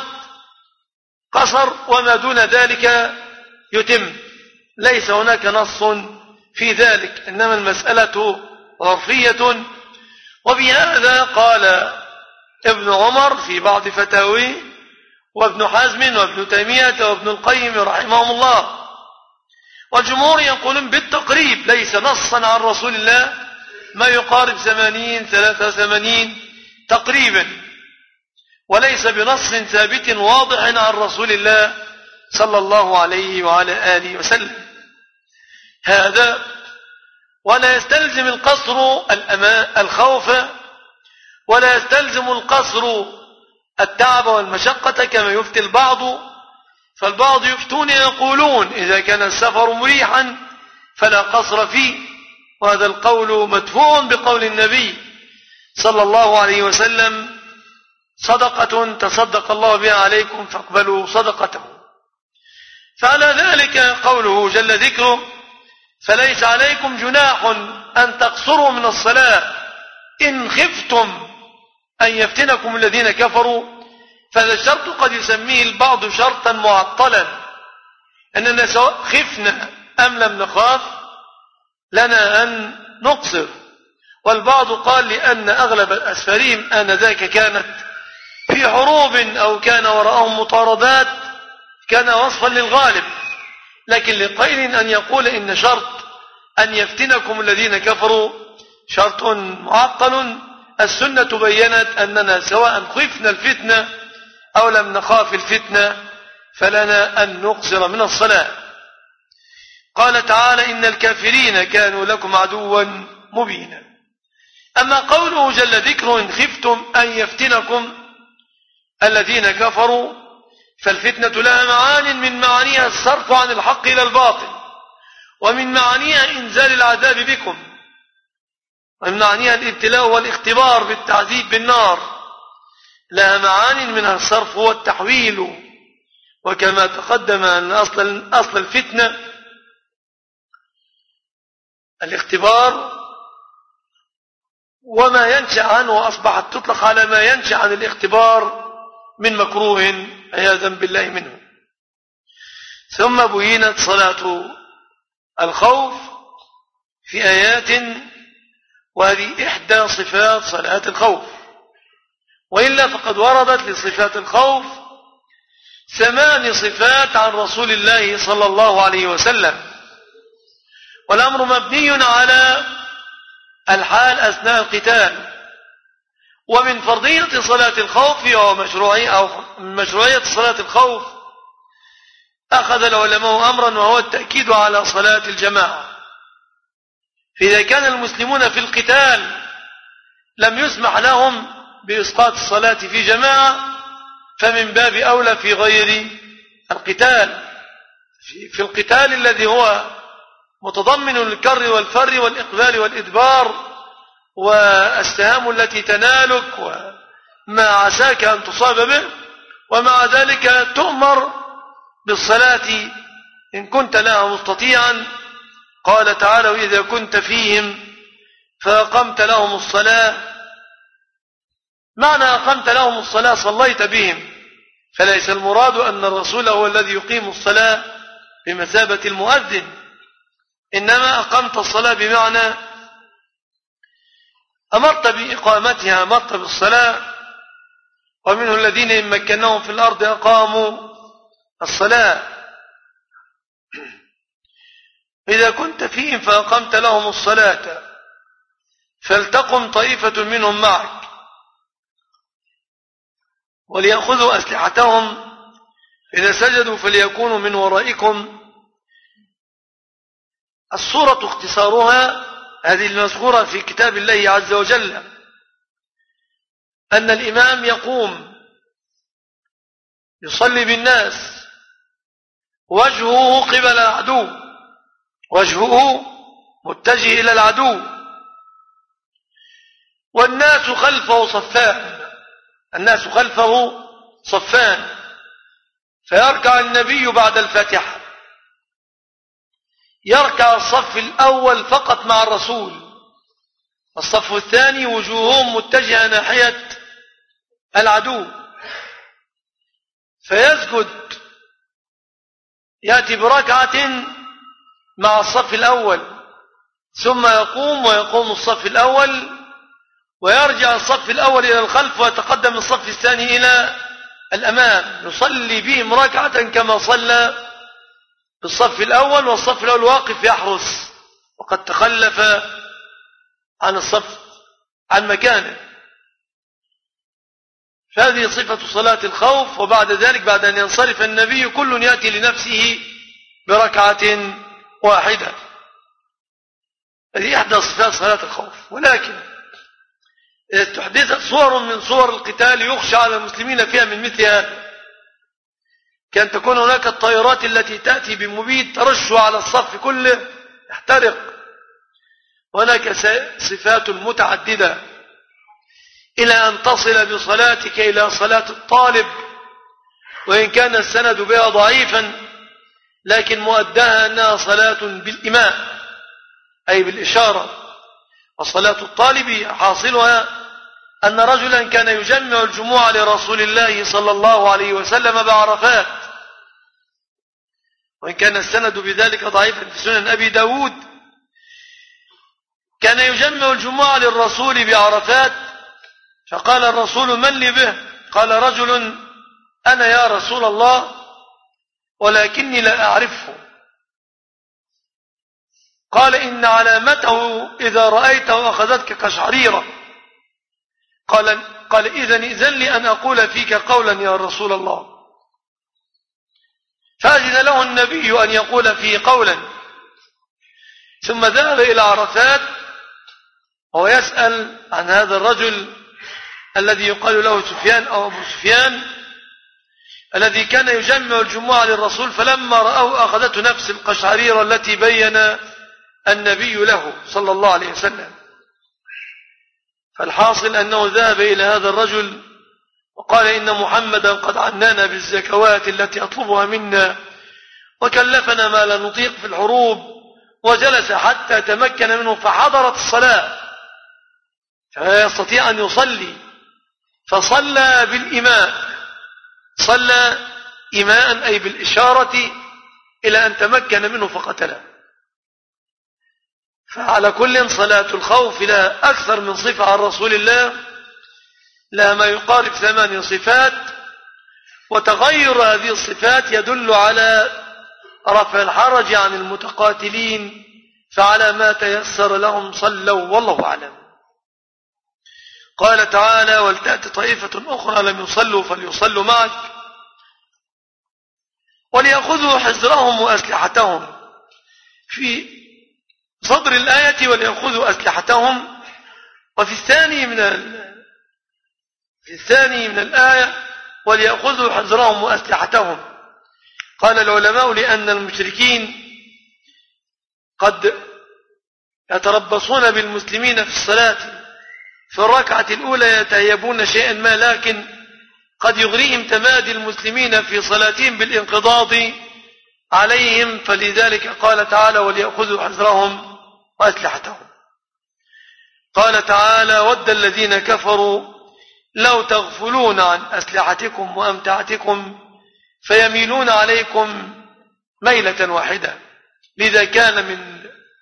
قصر وما دون ذلك يتم، ليس هناك نص في ذلك، إنما المسألة عرفية. وبهذا قال ابن عمر في بعض فتاويه، وابن حزم وابن تيمية وابن القيم رحمهم الله. والجمهور يقولون بالتقريب، ليس نصا عن رسول الله ما يقارب 83 تقريبا، وليس بنص ثابت واضح عن رسول الله صلى الله عليه وعلى آله وسلم هذا. ولا يستلزم القصر الخوف، ولا يستلزم القصر التعب والمشقة كما يفتي البعض. فالبعض يفتون يقولون إذا كان السفر مريحا فلا قصر فيه، وهذا القول مدفوع بقول النبي صلى الله عليه وسلم صدقة تصدق الله بها عليكم فاقبلوا صدقته. فعلى ذلك قوله جل ذكره فليس عليكم جناح أن تقصروا من الصلاة إن خفتم أن يفتنكم الذين كفروا. فهذا الشرط قد يسميه البعض شرطا معطلا، أننا سواء خفنا أم لم نخاف لنا أن نقصر. والبعض قال لأن أغلب الأسفارين آنذاك كانت في حروب أو كان وراءهم مطاردات، كان وصفا للغالب. لكن لقيل أن يقول إن شرط أن يفتنكم الذين كفروا شرط معطل، السنة بيّنت أننا سواء خفنا الفتنة أو لم نخاف الفتنة فلنا أن نقصر من الصلاة. قال تعالى إن الكافرين كانوا لكم عدوا مبينا. أما قوله جل ذكره إن خفتم أن يفتنكم الذين كفروا، فالفتنة لها معان، من معانيها الصرف عن الحق إلى الباطل، ومن معانيها إنزال العذاب بكم، ومن معانيها الابتلاء والاختبار بالتعذيب بالنار. لها معان منها الصرف والتحويل، وكما تقدم أن أصل الفتنة الاختبار وما ينشأ عنه، أصبحت تطلق على ما ينشأ عن الاختبار من مكروه عياذا بالله منه. ثم بينت صلاة الخوف في آيات، وهذه إحدى صفات صلاة الخوف، وإلا فقد وردت لصفات الخوف 8 صفات عن رسول الله صلى الله عليه وسلم، والأمر مبني على الحال أثناء القتال. ومن فرضية صلاة الخوف ومشروعية صلاة الخوف أخذ العلماء أمرا، وهو التأكيد على صلاة الجماعة. فإذا كان المسلمون في القتال لم يسمح لهم بإسقاط الصلاة في جماعة، فمن باب أولى في غير القتال، في القتال الذي هو متضمن للكر والفر والإقبال والإدبار والسهام التي تنالك وما عساك أن تصاب به، ومع ذلك تؤمر بالصلاة إن كنت لها مستطيعا. قال تعالى وإذا كنت فيهم فأقمت لهم الصلاة، معنى أقمت لهم الصلاة صليت بهم، فليس المراد أن الرسول هو الذي يقيم الصلاة بمثابة المؤذن، إنما أقمت الصلاة بمعنى أمرت بإقامتها، أمرت بالصلاة. ومنه الذين إن مكناهم في الأرض أقاموا الصلاة. إذا كنت فيهم فأقمت لهم الصلاة فلتقم طائفة منهم معك وليأخذوا أسلحتهم، إذا سجدوا فليكونوا من ورائكم. الصورة اختصارها هذه المذكورة في كتاب الله عز وجل، أن الإمام يقوم يصلي بالناس وجهه قبل العدو، وجهه متجه إلى العدو، والناس خلفه صفان، الناس خلفه صفان، فيركع النبي بعد الفاتحة، يركع الصف الأول فقط مع الرسول، الصف الثاني وجوههم متجهة ناحية العدو، فيسجد يأتي بركعة مع الصف الأول، ثم يقوم الصف الأول، ويرجع الصف الأول إلى الخلف ويتقدم الصف الثاني إلى الأمام، يصلي بهم ركعة كما صلى بالصف الأول، والصف الأول واقف يحرس وقد تخلف عن الصف عن مكانه. فهذه صفة صلاة الخوف. وبعد ذلك بعد أن ينصرف النبي كل يأتي لنفسه بركعة واحدة. هذه إحدى صفات صلاة الخوف. ولكن إذا تحدثت صور من صور القتال يخشى على المسلمين فيها من مثل هذا، كان تكون هناك الطائرات التي تأتي بمبيد ترش على الصف كله يحترق. هناك صفات متعددة إلى أن تصل بصلاتك إلى صلاة الطالب، وإن كان السند بها ضعيفا لكن مؤداها أنها صلاة بالإماء أي بالإشارة. وصلاة الطالب حاصلها أن رجلا كان يجمع الجموع لرسول الله صلى الله عليه وسلم بعرفات، وإن كان السند بذلك ضعيفا في سنن أبي داود، كان يجمع الجموع للرسول بعرفات، فقال الرسول: من لي به؟ قال رجل: أنا يا رسول الله، ولكني لا أعرفه. قال: إن علامته إذا رأيته أخذتك قشعريرة. قال: إذن لي أن أقول فيك قولا يا رسول الله. فأذن له النبي أن يقول فيه قولا، ثم ذهب إلى عرفات وهو يسأل عن هذا الرجل الذي يقال له سفيان أو أبو سفيان، الذي كان يجمع الجموع للرسول، فلما رأوه أخذته نفس القشعريرة التي بين النبي له صلى الله عليه وسلم. فالحاصل أنه ذهب إلى هذا الرجل وقال: إن محمدا قد عنانا بالزكوات التي أطلبها منا، وكلفنا ما لا نطيق في الحروب، وجلس حتى تمكن منه فحضرت الصلاة فلا يستطيع أن يصلي، فصلى بالإماء، صلى إماء أي بالإشارة إلى أن تمكن منه فقتله. فعلى كل صلاة الخوف لها أكثر من صفة عن رسول الله، لها ما يقارب 8 صفات، وتغير هذه الصفات يدل على رفع الحرج عن المتقاتلين، فعلى ما تيسر لهم صلوا والله أعلم. قال تعالى: ولتأت طائفة أخرى لم يصلوا فليصلوا معك وليأخذوا حذرهم وأسلحتهم. في صدر الآية وليأخذوا أسلحتهم، وفي الثاني من الآية وليأخذوا حذرهم وأسلحتهم. قال العلماء: لأن المشركين قد يتربصون بالمسلمين في الصلاة، في الركعة الأولى يتهيبون شيئا ما، لكن قد يغريهم تمادي المسلمين في صلاتهم بالانقضاض عليهم، فلذلك قال تعالى: وليأخذوا حذرهم وأسلحتهم. قال تعالى: ود الذين كفروا لو تغفلون عن أسلحتكم وأمتعتكم فيميلون عليكم ميلة واحدة. لذا كان من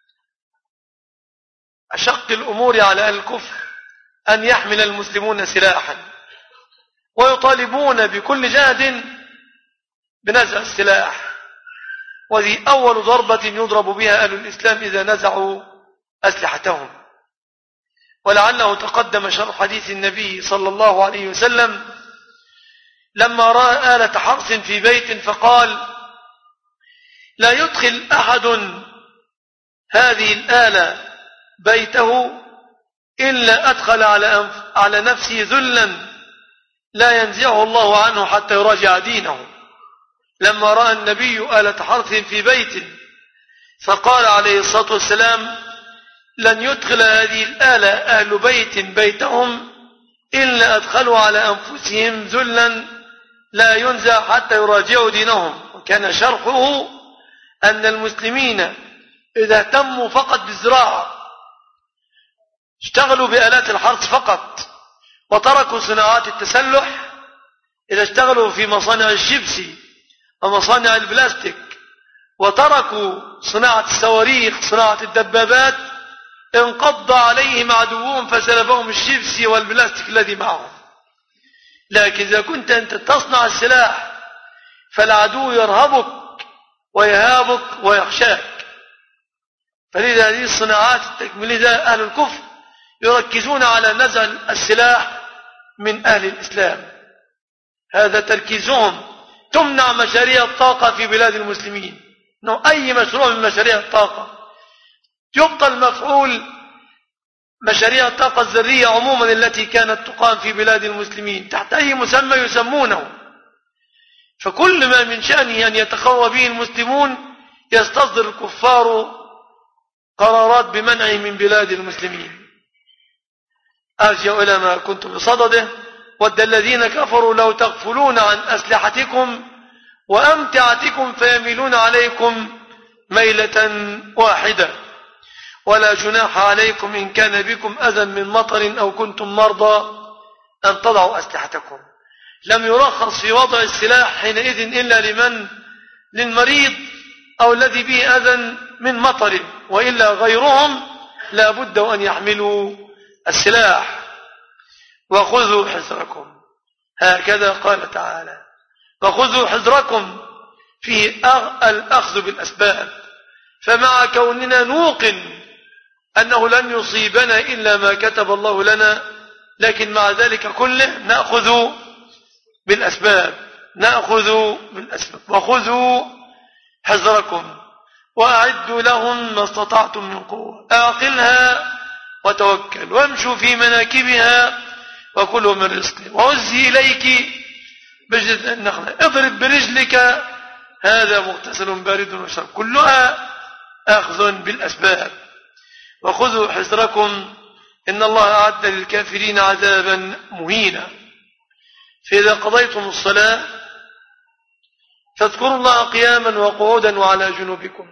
أشق الأمور على أهل الكفر أن يحمل المسلمون سلاحا، ويطالبون بكل جهد بنزع السلاح، وذي أول ضربة يضرب بها أهل الإسلام إذا نزعوا أسلحتهم. ولعله تقدم شرح حديث النبي صلى الله عليه وسلم لما رأى آلة حرث في بيت فقال: لا يدخل أحد هذه الآلة بيته إلا أدخل على نفسه ذلا لا ينزعه الله عنه حتى يراجع دينه. لما رأى النبي آلة حرث في بيت فقال عليه الصلاة والسلام: لن يدخل هذه الآلة أهل بيت بيتهم إلا أدخلوا على أنفسهم ذلا لا ينزع حتى يراجعوا دينهم. وكان شرحه أن المسلمين إذا اهتموا فقط بالزراعة، اشتغلوا بآلات الحرث فقط وتركوا صناعات التسلح، إذا اشتغلوا في مصانع الشيبسي ومصانع البلاستيك وتركوا صناعة الصواريخ صناعة الدبابات، انقض عليهم عدوهم فسلبهم الشيبسي والبلاستيك الذي معهم. لكن إذا كنت أنت تصنع السلاح فالعدو يرهبك ويهابك ويخشاك. فلذا هذه الصناعات التكميلية أهل الكفر يركزون على نزع السلاح من أهل الإسلام، هذا تركيزهم. تمنع مشاريع الطاقة في بلاد المسلمين، أي مشروع من مشاريع الطاقة يبطل مفعول مشاريع الطاقة الذرية عموما التي كانت تقام في بلاد المسلمين تحت أي مسمى يسمونه. فكل ما من شأنه أن يتقوى به المسلمون يستصدر الكفار قرارات بمنعه من بلاد المسلمين. أرجع إلى ما كنت بصدده: ود الذين كفروا لو تغفلون عن أسلحتكم وأمتعتكم فيميلون عليكم ميلة واحدة ولا جناح عليكم إن كان بكم أذى من مطر أو كنتم مرضى أن تضعوا أسلحتكم. لم يرخص في وضع السلاح حينئذ إلا للمريض أو الذي به أذى من مطر، وإلا غيرهم لا بد أن يحملوا السلاح. وخذوا حذركم، هكذا قال تعالى: وخذوا حذركم في الأخذ بالأسباب. فمع كوننا نوقن أنه لن يصيبنا إلا ما كتب الله لنا، لكن مع ذلك كله نأخذ بالأسباب. وخذوا حذركم وأعدوا لهم ما استطعتم من قوة، أعقلها وتوكل وامشوا في مناكبها وكلوا من رزقه وهزي إليك بجذع النخلة اضرب برجلك هذا مغتسل بارد وشراب، كلها أخذ بالأسباب. وخذوا حذركم إن الله أعد للكافرين عذابا مهينا. فإذا قضيتم الصلاة فاذكروا الله قياما وقعودا وعلى جنوبكم.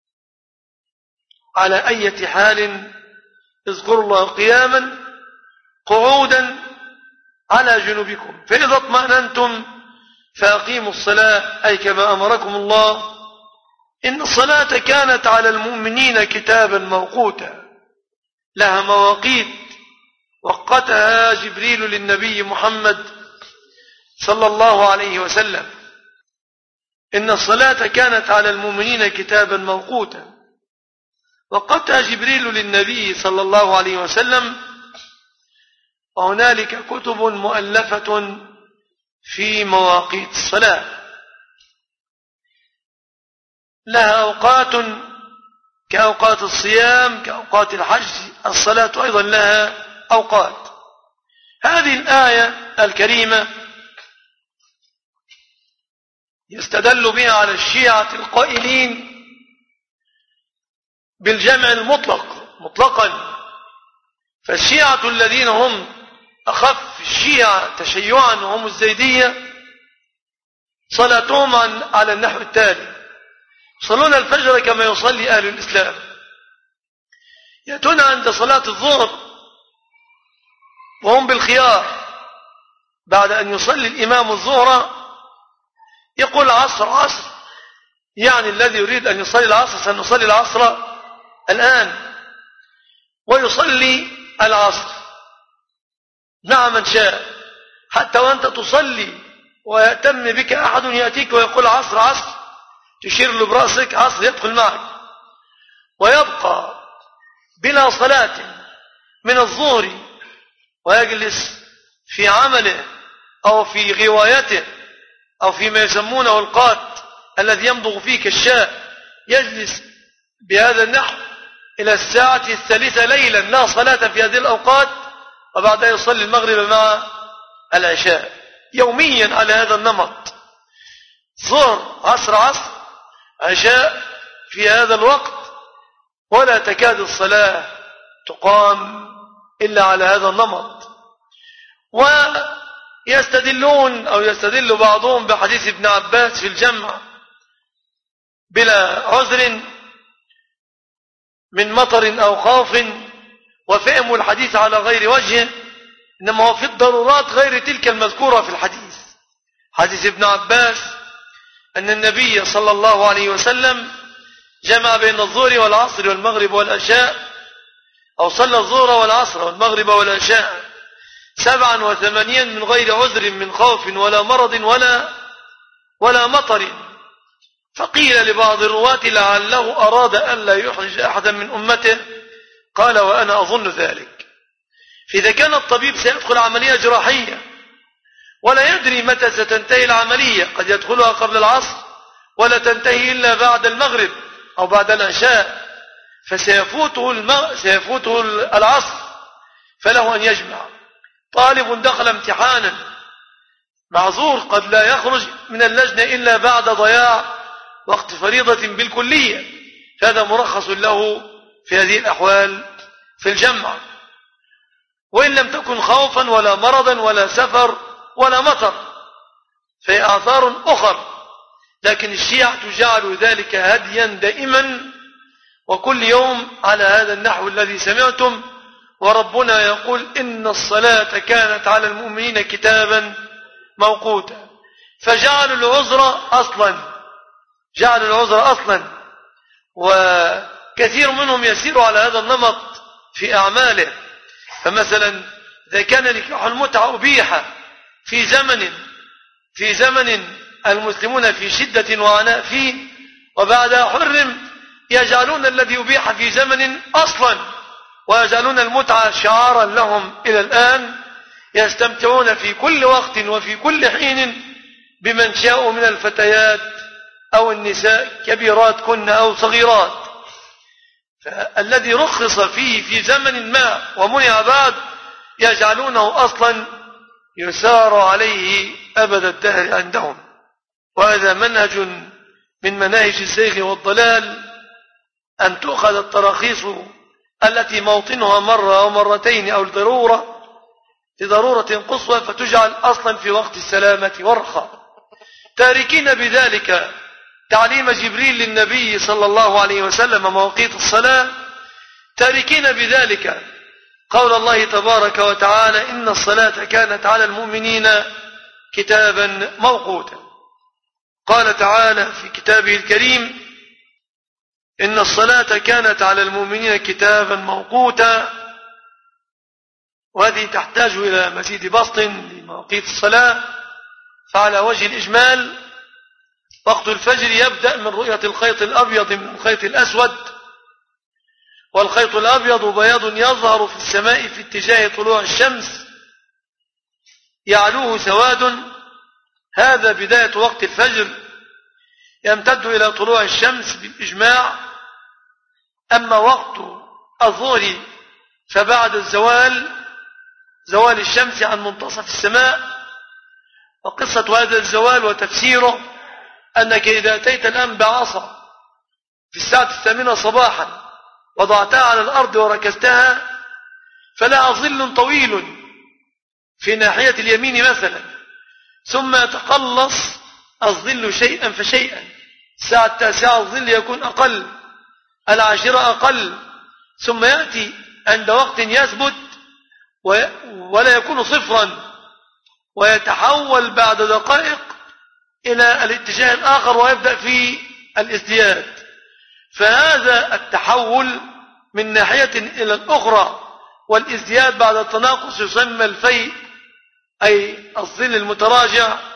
على أي حال اذكروا الله قياما قعودا على جنوبكم. فإذا اطمأننتم فأقيموا الصلاة، أي كما أمركم الله. إن الصلاة كانت على المؤمنين كتابا موقوتا، لها مواقيت وقتها جبريل للنبي محمد صلى الله عليه وسلم. إن الصلاة كانت على المؤمنين كتابا موقوتا وقتها جبريل للنبي صلى الله عليه وسلم. وهنالك كتب مؤلفة في مواقيت الصلاة، لها أوقات كأوقات الصيام كأوقات الحج. الصلاة أيضا لها أوقات. هذه الآية الكريمة يستدل بها على الشيعة القائلين بالجمع المطلق مطلقا. فالشيعة الذين هم أخف الشيعة تشيعا وهم الزيدية صلاتهم على النحو التالي: يصلون الفجر كما يصلي أهل الإسلام، يأتون عند صلاة الظهر وهم بالخيار بعد أن يصلي الإمام الظهر يقول عصر عصر، يعني الذي يريد أن يصلي العصر سنصلي العصر الآن، ويصلي العصر مع من شاء، حتى وأنت تصلي ويأتم بك أحد يأتيك ويقول عصر عصر تشير له برأسك عصر يدخل معك، ويبقى بلا صلاة من الظهر ويجلس في عمله أو في غوايته أو فيما يسمونه القات الذي يمضغ فيه كالشاء، يجلس بهذا النحو إلى الساعة 3 ليلا لا صلاة في هذه الأوقات، وبعدها يصلي المغرب مع العشاء يوميا على هذا النمط، ظهر عصر عصر عشاء في هذا الوقت، ولا تكاد الصلاة تقام إلا على هذا النمط. ويستدلون أو يستدل بعضهم بحديث ابن عباس في الجمع بلا عذر من مطر أو خوف، وفهموا الحديث على غير وجهه، إنما هو في الضرورات غير تلك المذكورة في الحديث. حديث ابن عباس أن النبي صلى الله عليه وسلم جمع بين الظهر والعصر والمغرب والعشاء، أو صلى الظهر والعصر والمغرب والعشاء 87 من غير عذر من خوف ولا مرض ولا مطر. فقيل لبعض الرواة لعله أراد ألا يحرج أحدا من أمته، قال وأنا أظن ذلك. فإذا كان الطبيب سيدخل عملية جراحية ولا يدري متى ستنتهي العملية، قد يدخلها قبل العصر ولا تنتهي إلا بعد المغرب أو بعد العشاء، سيفوته العصر، فله أن يجمع. طالب دخل امتحانا معذور قد لا يخرج من اللجنة إلا بعد ضياع وقت فريضة بالكلية، هذا مرخص له في هذه الأحوال في الجمع، وإن لم تكن خوفا ولا مرضا ولا سفر ولا مطر، فهي آثار أخر. لكن الشيعة تجعل ذلك هديا دائما وكل يوم على هذا النحو الذي سمعتم. وربنا يقول إن الصلاة كانت على المؤمنين كتابا موقوتا، فجعلوا العذر أصلا، وكثير منهم يسير على هذا النمط في أعماله. فمثلا إذا كان نكاح المتعة أبيح في زمن المسلمون في شدة وعناء فيه، وبعدها حرم، يجعلون الذي أبيح في زمن أصلا ويجعلون المتعة شعارا لهم إلى الآن، يستمتعون في كل وقت وفي كل حين بمن شاءوا من الفتيات أو النساء كبيرات كن أو صغيرات. فالذي رخص فيه في زمن ما ومنع بعد يجعلونه أصلا يسار عليه أبد الدهر عندهم. وهذا منهج من مناهج الزيغ والضلال، أن تؤخذ التراخيص التي موطنها مرة أو مرتين أو لضرورة قصوى، فتجعل أصلا في وقت السلامة والرخاء، تاركين بذلك تعليم جبريل للنبي صلى الله عليه وسلم مواقيت الصلاة، تاركين بذلك قول الله تبارك وتعالى إن الصلاة كانت على المؤمنين كتابا موقوتا. قال تعالى في كتابه الكريم إن الصلاة كانت على المؤمنين كتابا موقوتا، وهذه تحتاج إلى مزيد بسط لمواقيت الصلاة. فعلى وجه الإجمال وقت الفجر يبدأ من رؤية الخيط الأبيض من الخيط الأسود، والخيط الأبيض بياض يظهر في السماء في اتجاه طلوع الشمس يعلوه سواد، هذا بداية وقت الفجر، يمتد إلى طلوع الشمس بالإجماع. أما وقت الظهر فبعد زوال الشمس عن منتصف السماء. وقصة هذا الزوال وتفسيره أنك إذا أتيت الآن بعصا في الساعة 8 صباحا وضعتها على الأرض وركزتها، فلها ظل طويل في ناحية اليمين مثلا، ثم يتقلص الظل شيئا فشيئا، الساعة 9 الظل يكون أقل، 10 أقل، ثم يأتي عند وقت يثبت ولا يكون صفرا، ويتحول بعد دقائق إلى الاتجاه الآخر ويبدأ في الازدياد. فهذا التحول من ناحية إلى الأخرى والازدياد بعد التناقص يسمى الفيء، أي الظل المتراجع